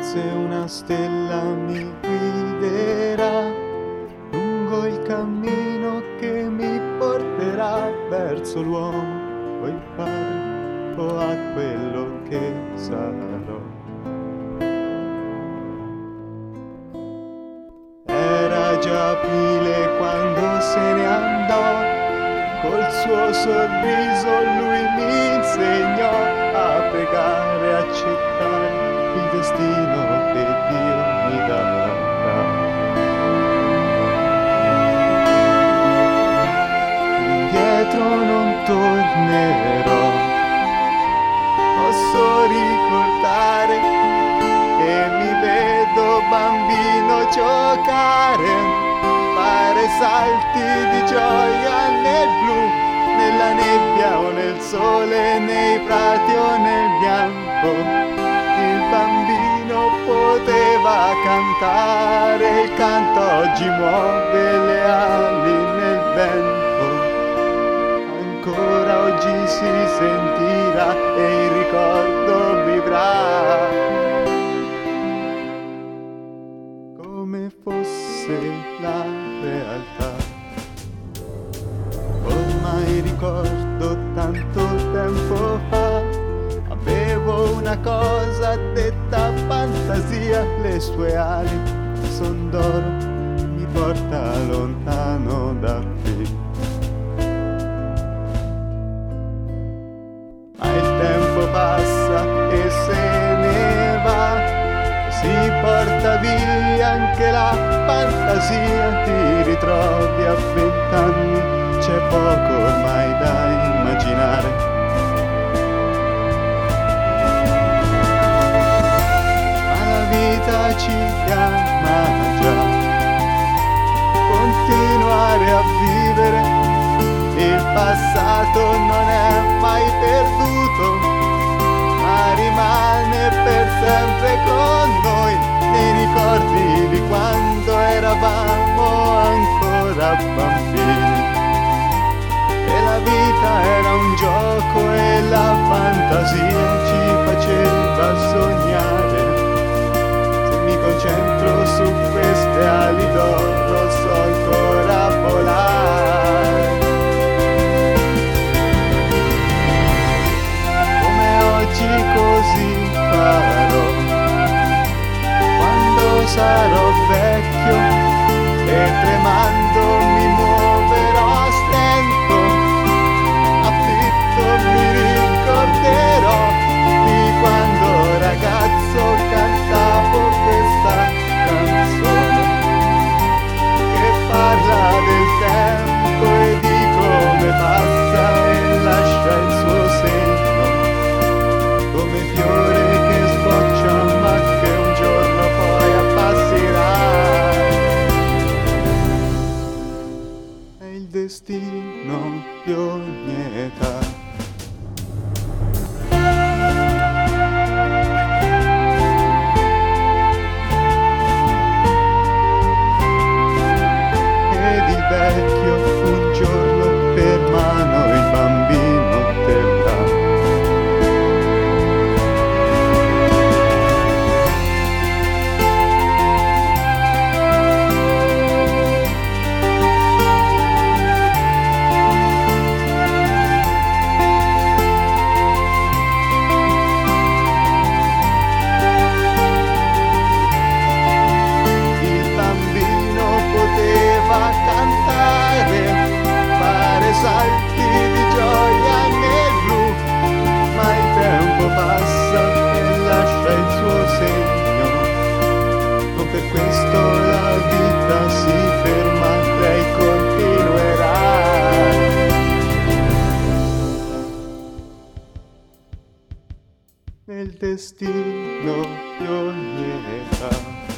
forse una stella mi guiderà lungo il cammino che mi porterà verso l'uomo o il padre o a quello che sarò. Era già aprile quando se ne andò, col suo sorriso lui mi insegnò a pregare e accettare il destino che Dio mi darà. Indietro non tornerò, posso ricordare che mi vedo bambino giocare, fare salti di gioia nel blu, nella nebbia o nel sole, nei prati o nel bianco. Il bambino poteva cantare, il canto oggi muove le ali nel vento. Ancora oggi si sentirà e il ricordo vivrà come fosse la realtà. Ormai ricordo tanto tempo fa, avevo una cosa detta fantasia, le sue ali son d'oro, mi porta lontano da qui. Ma il tempo passa e se ne va, si porta via anche la fantasia, ti ritrovi a 20 anni, c'è poco ormai da immaginare. Ma la vita ci chiama già, continuare a vivere, il passato non è mai perduto, ma rimane per sempre con noi, nei ricordi di quando eravamo ancora bambini. E la vita era un gioco e la fantasia ci faceva sognare. Se mi concentro su queste ali d'oro so ancora volare. Come oggi così farò, quando sarò vecchio e tremando mi muoverò a stento, afflitto mi ricorderò di quando ragazzo cantavo questa canzone che parla del tempo e di come passa e lascia il suo segno, come fiore che sboccia ma che un giorno poi appassirà. È il destino di ogni età. Ed il vecchio un giorno per mano il bambino terrà. Salti di gioia nel blu, ma il tempo passa e lascia il suo segno. Non per questo la vita si ferma, lei continuerà. Nel destino di ogni età.